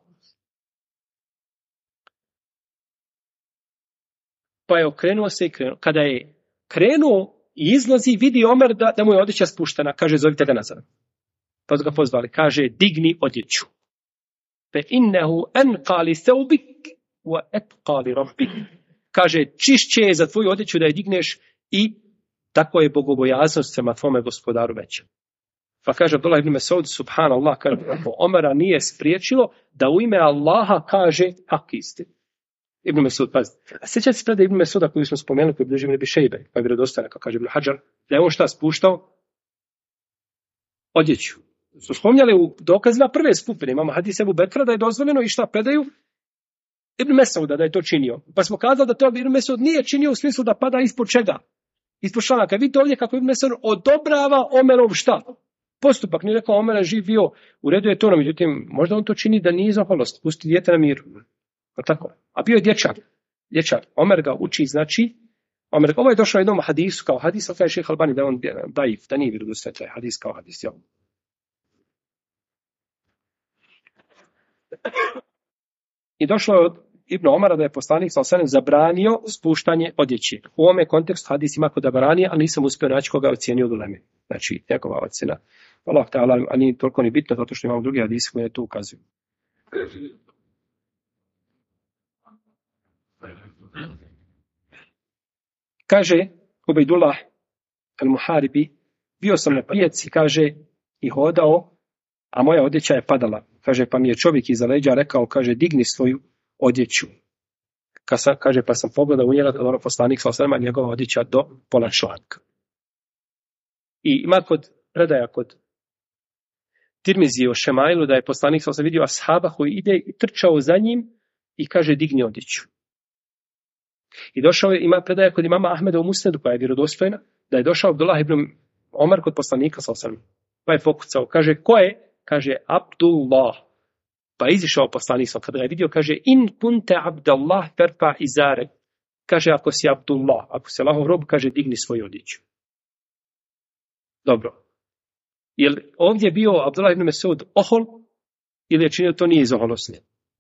Pa je okrenuo se i krenuo. Kada je krenuo i izlazi, vidi Omer da mu je odjeća spuštena. Kaže, zovite ga nazad. Pa su ga pozvali. Kaže, digni odjeću. Fe innehu enqali seubik wa etqali rabbik. Kaže, čišće je za tvoju odjeću da je digneš i tako je bogobojaznost prema tvome gospodaru veća. Pa kaže Abdullah ibn Mesud, subhanallah, kaže, Omera nije spriječilo da u ime Allaha kaže hak istinu. Ibn Mesud, pazite. A sjećate se tada Ibn Mesuda koju smo spomenuli, koji je bliži Ibn Šejbe, pa je vjerodostojno, kao kaže Ibn Hadžar, da je on šta spuštao? Odjeću. Su spominjali u dokazima prve skupine. Imamo hadis Ebu Bekra da je dozvoljeno i šta predaju? Ibn Mesuda da je to činio. Pa smo kazali da to Ibn Mesud nije činio u smislu da pada ispod čega? Ispod članaka. Vidite ovdje kako Ibn Mesud odobrava Omerov šta? Postupak. Nije rekao Omer živ bio, u redu je to, no međutim, možda on to čini da nije zahvalost. Pusti dijete na miru. Tako. A bio je dječak. Omer ga uči, znači, ovo je došlo jednom hadisu kao hadis, ali kaže šejh Albani da on daif, da nije vjerodostojan taj hadis kao hadis. Jo. I došlo je od Ibn Omara da je poslanik s.a.v. zabranio spuštanje odjeće. U ovome kontekstu hadis ima kod zabranije, ali nisam uspio naći koga ocijenio od uleme. Znači, njegova ocjena. Allah ta'ala, a nije toliko ni bitno, zato što imamo drugi hadisi koji ne to ukazuju. Kaže Ubejdullah al-Muharibi, bio sam na pijaci, kaže, i hodao, a moja odjeća je padala. Kaže, pa mi je čovjek iza leđa rekao, kaže, digni svoju odjeću. Kaže, pa sam pogledao u njega, da poslanik s.a.v. njegova odjeća do pola članka. I ima kod predaja kod Tirmizije o Šemailu, da je poslanik s.a.v. vidio ashaba koji ide i trčao za njim i kaže, digni odjeću. I došao je, ima predaja kod imama Ahmeda u Musnedu, pa je vjerodostojna, da je došao Abdullah ibn Omar kod poslanika s.a.v. Pa je pokucao, kaže, ko je? Kaže, Abdullah. Pa je izišao poslanik s.a.v. Kada ga je vidio, kaže, in kunte Abdullah ferfa izare. Kaže, ako si Abdullah, ako si Allahov rob, kaže, digni svoju odjeću. Dobro. Je li ovdje bio Abdullah ibn Mesud ohol ili je činio to nije iz oholosti?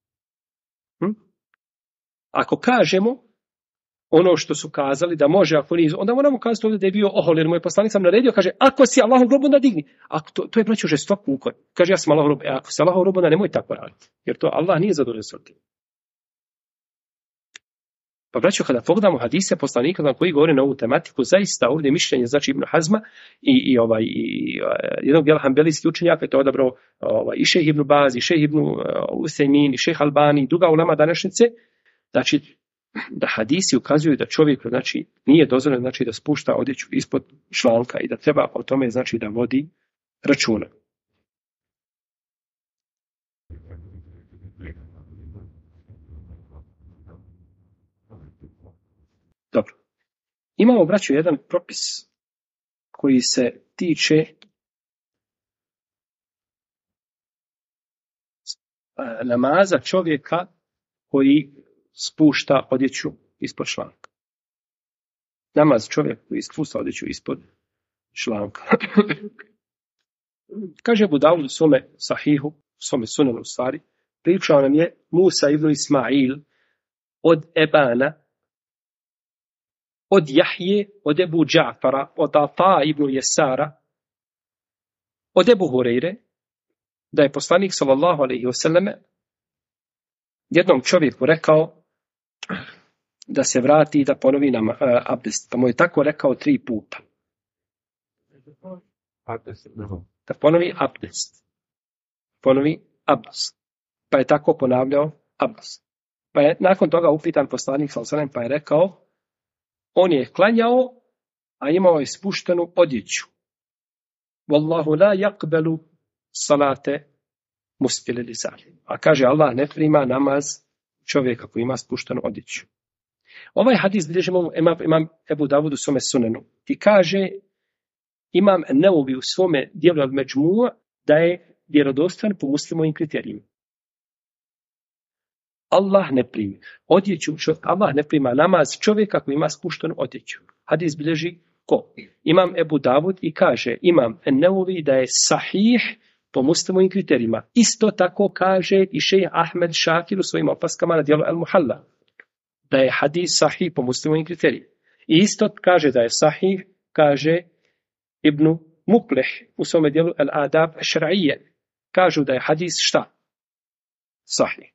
Ako kažemo ono što su kazali da može, ako nije, onda moramo kazati ovdje da je bio ohol, jer mu je poslanik sam naredio, kaže, ako si Allahov rob, onda digni. To je braćo žestok ukor. Kaže, ja sam Allahov rob, ako si Allahov rob, onda nemoj tako raditi. Jer to Allah nije zadovoljan s tim. Pa braćo, kada pogledamo hadise poslanika koji govore na ovu tematiku, zaista ovdje mišljenje, znači Ibn Hazma i jednog dijela hanbelijskih učenjaka je to odabrao i šejh Ibn Baz, i šejh Ibn Usejmin, i šejh Albani, i druga ulema današnjice, znači da hadisi ukazuju da čovjek, znači, nije dozvoljeno, znači, da spušta odjeću ispod članka i da treba o tome, znači, da vodi računa. Dobro. Imamo, braćo, jedan propis koji se tiče namaza čovjeka koji spušta odjeću ispod članka. Namaz čovjek koji spušta odjeću ispod članka. Kaže Abu Davud u svome sahihu, u svome sunanu stvari, pričao nam je Musa ibn Ismail od Ebana, od Jahje, od Ebu Džafara, od Ata ibn Jesara, od Ebu Hureyre, da je poslanik sallallahu alejhi ve selleme jednom čovjeku rekao da se vrati i da ponovi nam abdest. Pa mu je tako rekao 3 puta. Da ponovi abdest. Ponovi abdest. Pa je tako ponavljao abdest. Pa je nakon toga upitan poslanik sallallahu alejhi ve sellem, pa je rekao, on je klanjao, a imao je spuštenu odjeću. Wallahu la yaqbalu salate musfile lizali. A kaže, Allah ne prima namaz čovjeka koji ima spuštenu odjeću. Ovaj hadis bilježimo imam Ebu Davud u svome sunenu. I kaže, imam Neovi u svome dijelu od Međmua da je vjerodostan po muslimovim kriterijima. Allah ne prima odjeću, Allah ne prima namaz čovjeka koji ima spuštenu odjeću. Hadis bilježi ko? Imam Ebu Davud i kaže, imam Neovi da je sahih po muslimovim kriterijima. Isto tako kaže i šejh Ahmed Šakir u svojim opaskama na djelu Al-Muhalla, da je hadis sahih po muslimovim kriterijima. I isto kaže da je sahih, kaže Ibn Mupleh u svome djelu Al-Adab Šar'ije. Kažu da je hadis šta? Sahih.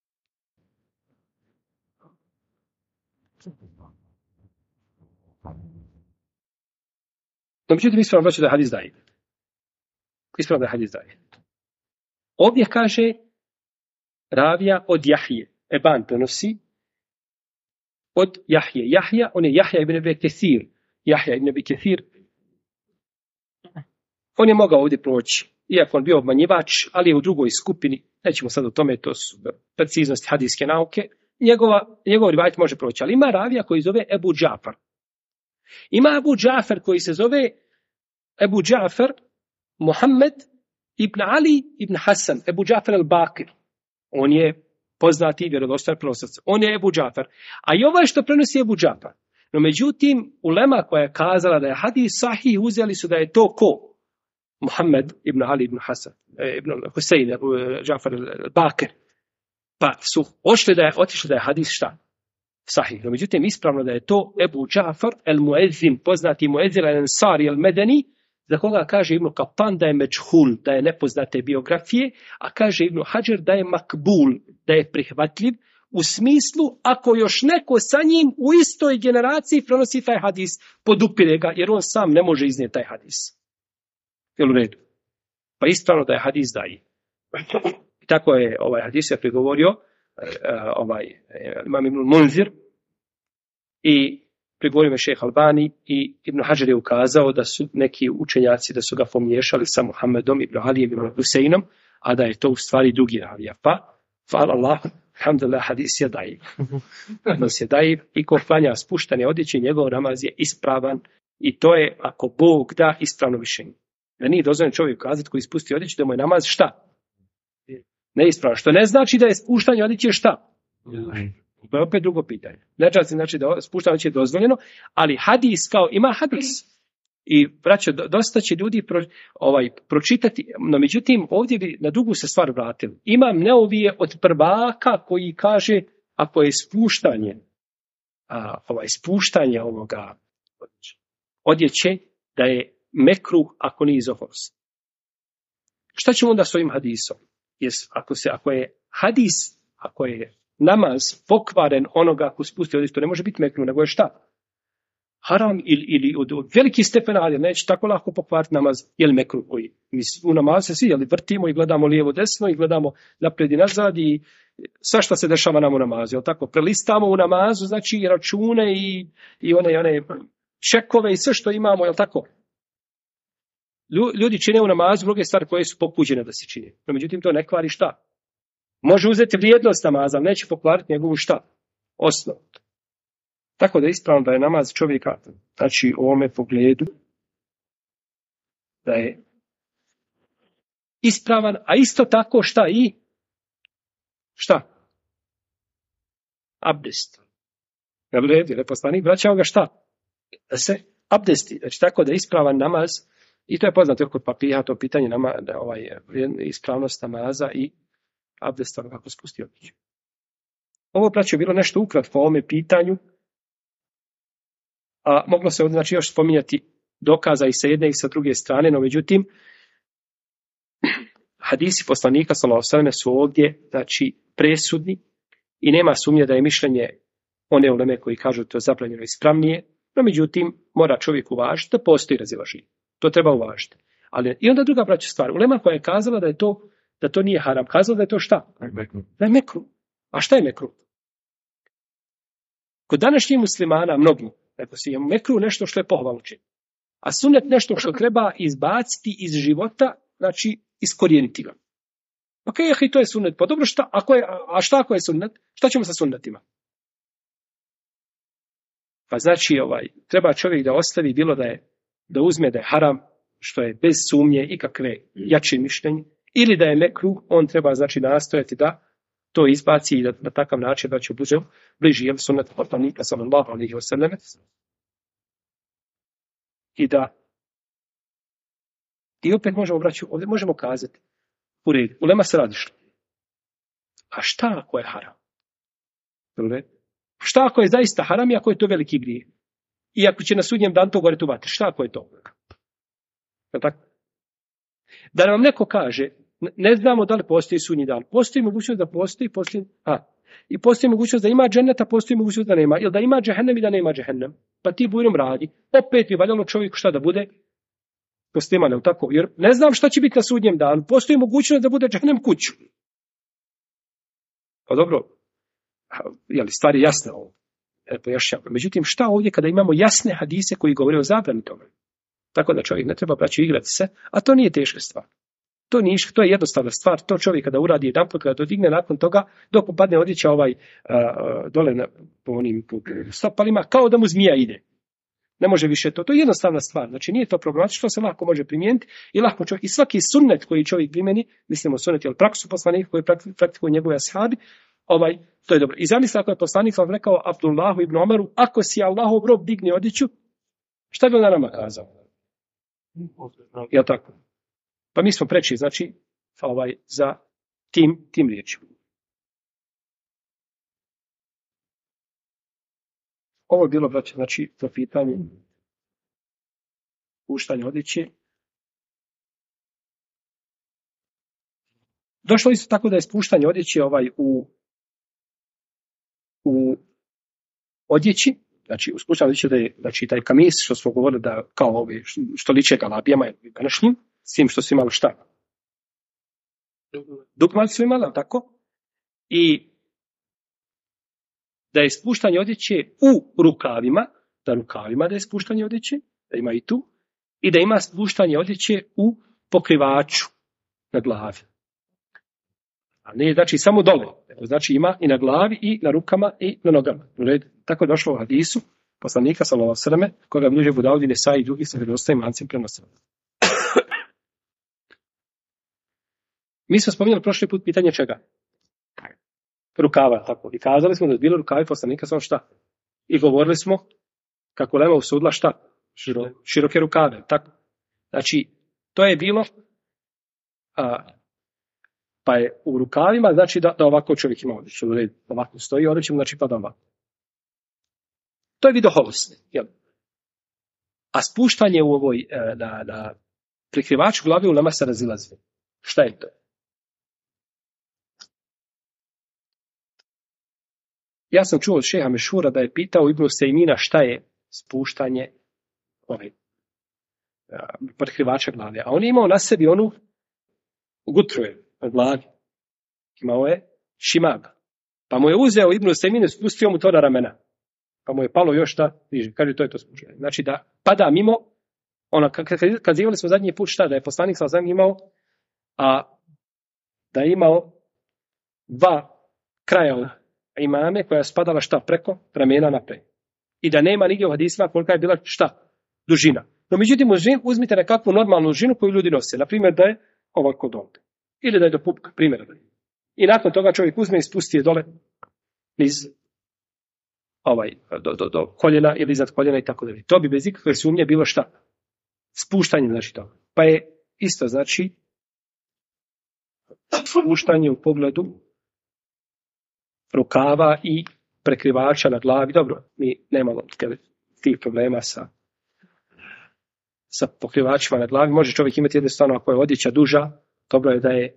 No, međutim, ispravno braćo da je hadis daif. Ispravno da je hadis daif. Ovdje kaže ravija od Jahije. Eban prenosi od Jahije. Jahja, on je Jahja ibn Abi Kathir. Jahja ibn Abi Kathir. On je mogao ovdje proći, iako on bio obmanjivač, ali je u drugoj skupini. Nećemo sad o tome, to su preciznosti hadijske nauke. Njegov rivajt može proći, ali ima ravija koji zove Ebu Džafar. Ima Ebu Džafar koji se zove Ebu Džafar Muhammed ibn Ali ibn Hasan, Ebu Džafar al-Bakir. On je poznati vjerodostojan prenosilac. On je Ebu Džafar. A i ovaj što prenosi Ebu Džafar. No međutim, ulema koja je kazala da je hadis sahih, uzeli su da je to ko? Muhammed ibn Ali ibn Hasan, ibn Husein, Ebu Džafar al-Bakir. Pa su otišli da je hadis šta? Sahih. No međutim, ispravno da je to Ebu Džafar al-Muezzin, poznati Muezzin al-Ansari al-Medani, za koga kaže Ibn Kapan da je međhul, da je nepoznate biografije, a kaže Ibn Hadžer da je makbul, da je prihvatljiv, u smislu ako još neko sa njim u istoj generaciji prenosi taj hadis, podupire ga, jer on sam ne može iznijeti taj hadis. Jel u redu? Pa ispravno da je hadis daji. I tako je ovaj hadis je prigovorio imam Ibn Munzir i prigovorio je šejh Albani i Ibn Hadžer je ukazao da su neki učenjaci da su ga pomiješali sa Muhammedom ibn Alijem ibn Huseinom, a da je to u stvari drugi ravija. Pa, hvala Allah, alhamdulillah, hadis je dajiv. Hadis je dajiv i ko klanja spuštane odjeće, njegov namaz je ispravan i to je, ako Bog da, ispravno mišljenje. Da nije dozvoljeno čovjek kazati koji ispusti odjeću da mu je namaz šta? Neispravan. Što ne znači da je spuštanje odjeće šta? To je opet drugo pitanje. Nečasno znači da spuštanje odjeće je dozvoljeno, ali hadis kao ima hadis. I braćo, dosta će ljudi pročitati, no međutim ovdje bi na drugu se stvar vratili. Imam Neovije od prvaka koji kaže ako je spuštanje ovoga odjeće da je mekruh ako nije izoforos. Šta ćemo onda s ovim hadisom? Ako je namaz pokvaren onoga ako spusti odjeću, to ne može biti mekruh, nego je šta? Haram ili od veliki stepen, ali neće tako lako pokvariti namaz, je li mekruh koji? Mi u namazu se svi, jel vrtimo i gledamo lijevo desno i gledamo naprijed i nazad i sve što se dešava nam u namazu, jel tako? Prelistamo u namazu, znači i račune i one čekove i sve što imamo, jel tako? Ljudi čine u namazu mnoge stvari koje su pokuđene da se čine. No, međutim, to ne kvari šta? Može uzeti vrijednost namaza, ali neće pokvariti njegovu šta? Osnovu. Tako da je ispravno da je namaz čovjeka, znači u ovome pogledu, da je ispravan, a isto tako šta i? Šta? Abdest. Na redu, je poslanik vraćao ga šta? Da se abdesti. Znači tako da je ispravan namaz, i to je poznato kod papija, to pitanje ispravnost namaza i abdesta kako spustio odjeću. Ovo braćo bilo nešto ukratko o ovome pitanju, a moglo se ovdje znači još spominjati dokaza i sa jedne i sa druge strane, no međutim hadisi poslanika sallallahu alejhi ve sellem su ovdje znači presudni i nema sumnje da je mišljenje one uleme koji kažu to je zabranjeno ispravnije, no međutim mora čovjek uvažiti da postoji razilaženje. To treba uvažiti. Ali i onda druga braća stvar, ulema koja je kazala da to nije haram, kazala da je to šta? Da je mekruh. A šta je mekruh? Kod današnjih muslimana mnogi, rekao si, je mekruh nešto što je pohvalno čin. A sunnet nešto što treba izbaciti iz života, znači iskorijeniti ga. Ok, to je sunnet. Pa dobro, šta ako je sunnet? Šta ćemo sa sunnetima? Pa znači, treba čovjek da ostavi bilo da uzme da je haram, što je bez sumnje i kakve jače mišljenje, ili da je mekruh, on treba znači nastojati da to izbaci i da na takav način da će bliži sunnetu poslanika sallallahu alejhi ve sellem i da I opet možemo vraćati, ovdje možemo kazati, u redu, ulema se radi što? A šta ako je haram? Šta ako je zaista haram i ako je to veliki grijeh? I ako će na sudnjem danu to goreti u vatri, šta ako je to? Tako? Da nam neko kaže, ne znamo da li postoji sudnji dan. Postoji mogućnost da postoji, i postoji mogućnost da ima dženeta, postoji mogućnost da nema. Ili da ima džehennem i da nema džehennem. Pa ti bujrom radi. Opet bi valjalo čovjeku šta da bude? Posliman, tako? Jer ne znam šta će biti na sudnjem danu. Postoji mogućnost da bude džehennem kuću. Pa dobro, je li stvari jasne ovo? Međutim, šta ovdje kada imamo jasne hadise koji govore o zabrani toga? Tako da čovjek ne treba braću igrati se, a to nije teška stvar. To je jednostavna stvar, to čovjek kada uradi jedanput, kada to digne nakon toga, dok mu padne odjeća dole po onim stopalima, kao da mu zmija ide. Ne može više to je jednostavna stvar, znači nije to problematično, se lako može primijeniti i lako čovjek, i svaki sunnet koji čovjek primjeni, mislimo sunnet, jer praksu poslanika koji praktikuju njegove ashabi, to je dobro. I zamisli ako je poslanik vam rekao Abdullahu ibn Omeru, ako si Allahov rob digne odjeću, šta bi on na nama kazao? Jel tako? Pa mi smo preči, znači, za tim riječima. Ovo je bilo, braće, znači, za pitanje puštanja odjeće. Došlo isto tako da je spuštanje odjeće u odjeći, znači u spuštanju odjeće da je, znači, taj kamis, što smo govorili da kao ovi, što liče galabijama ili današnjim, s tim što su imali šta? Dugmad su imali, tako? I da je spuštanje odjeće u rukavima, da je spuštanje odjeće, da ima i tu, i da ima spuštanje odjeće u pokrivaču na glavi. A ne znači samo dole, znači ima i na glavi, i na rukama, i na nogama. Tako je došlo u hadisu poslanika sallallahu alejhi ve selleme, koga bilježe Budaudi, Nesai i drugi sa vjerodostojnim lancem prenosilaca. Mi smo spominjali prošli put pitanje čega? Rukava, tako. I kazali smo da je bilo rukavi poslanika samo šta? I govorili smo kako ulema usudila šta? Široke rukave, tako. Znači, to je bilo pa je u rukavima, znači da ovako čovjek ima odjeću, ovako stoji, odjeću, znači pada ovako. To je vidoholosne, jel? A spuštanje u ovoj na prikrivaču glavi ulema se razilazi. Šta je to? Ja sam čuo od šeha Mešura da je pitao Ibnu Sejmina šta je spuštanje prikrivača glave. A on je imao na sebi onu gutruje na glavi. Imao je šimag. Pa mu je uzeo Ibnu Sejmina i spustio mu to na ramena. Pa mu je palo još šta niže. Kaže, to je to spuštanje. Znači da pada mimo, kad zivali smo zadnji put šta, da je poslanik sa zemlji imao, da je imao dva kraja imame koja je spadala šta preko ramena naprijed. I da nema nigdje u hadisima kolika je bila šta dužina. No međutim, uzmite nekakvu normalnu dužinu koju ljudi nose. Na primjer da je ovako dole. Ili da je do pupka, primjer. I nakon toga čovjek uzme i spusti je dole niz do koljena ili iznad koljena i tako dalje. To bi bez ikakve sumnje bilo šta? Spuštanje, znači to. Pa je isto, znači, spuštanje u pogledu rukava i prekrivača na glavi. Dobro, mi nemamo tih problema sa pokrivačima na glavi. Može čovjek imati jednostavno ako je odjeća duža, dobro je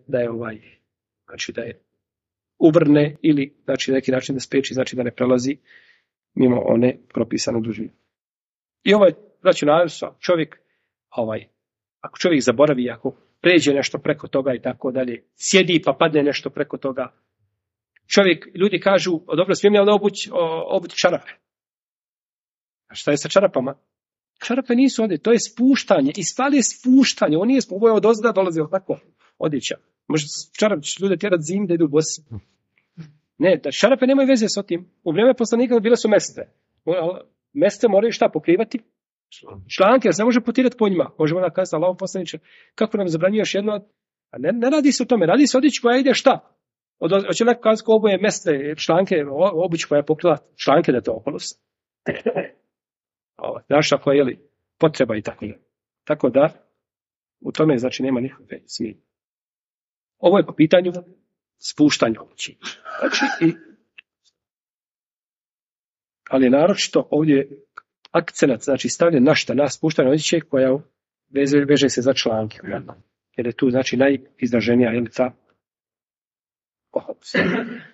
da je uvrne ili znači neki način da spriječi, znači da ne prelazi mimo one propisane dužine. I čovjek, ako čovjek zaboravi, ako pređe nešto preko toga i tako dalje, sjedi pa padne nešto preko toga, ljudi kažu, dobro, smijem li obući čarape? A šta je sa čarapama? Čarape nisu ovdje, to je spuštanje. I stali je spuštanje, on nije ovo od ozda dolazio tako odjeća. Može čarape ljudi tjerat zim da idu bosi. Ne, da čarape nemaju veze s tim. U vrijeme poslanika bile su mestre. Mestre moraju šta pokrivati? Članke, se ne može potirati po njima. Možemo da kazati, Allahov poslaniče, kako nam zabranjuješ jedno? A ne radi se o tome, radi se odjeći koja ide šta? Hoće neko kazati ko oboje mestre, članke, obuć koja je pokrila članke da to okolost. Znaš ako je potreba i tako da. Tako da U tome znači nema nikakve smije. Ovo je po pitanju spuštanja odjeće. Znači, ali naročito ovdje akcenat znači stavljen na šta, na spuštanje odjeće koja veže se za članke. Jer je tu znači najizraženija ta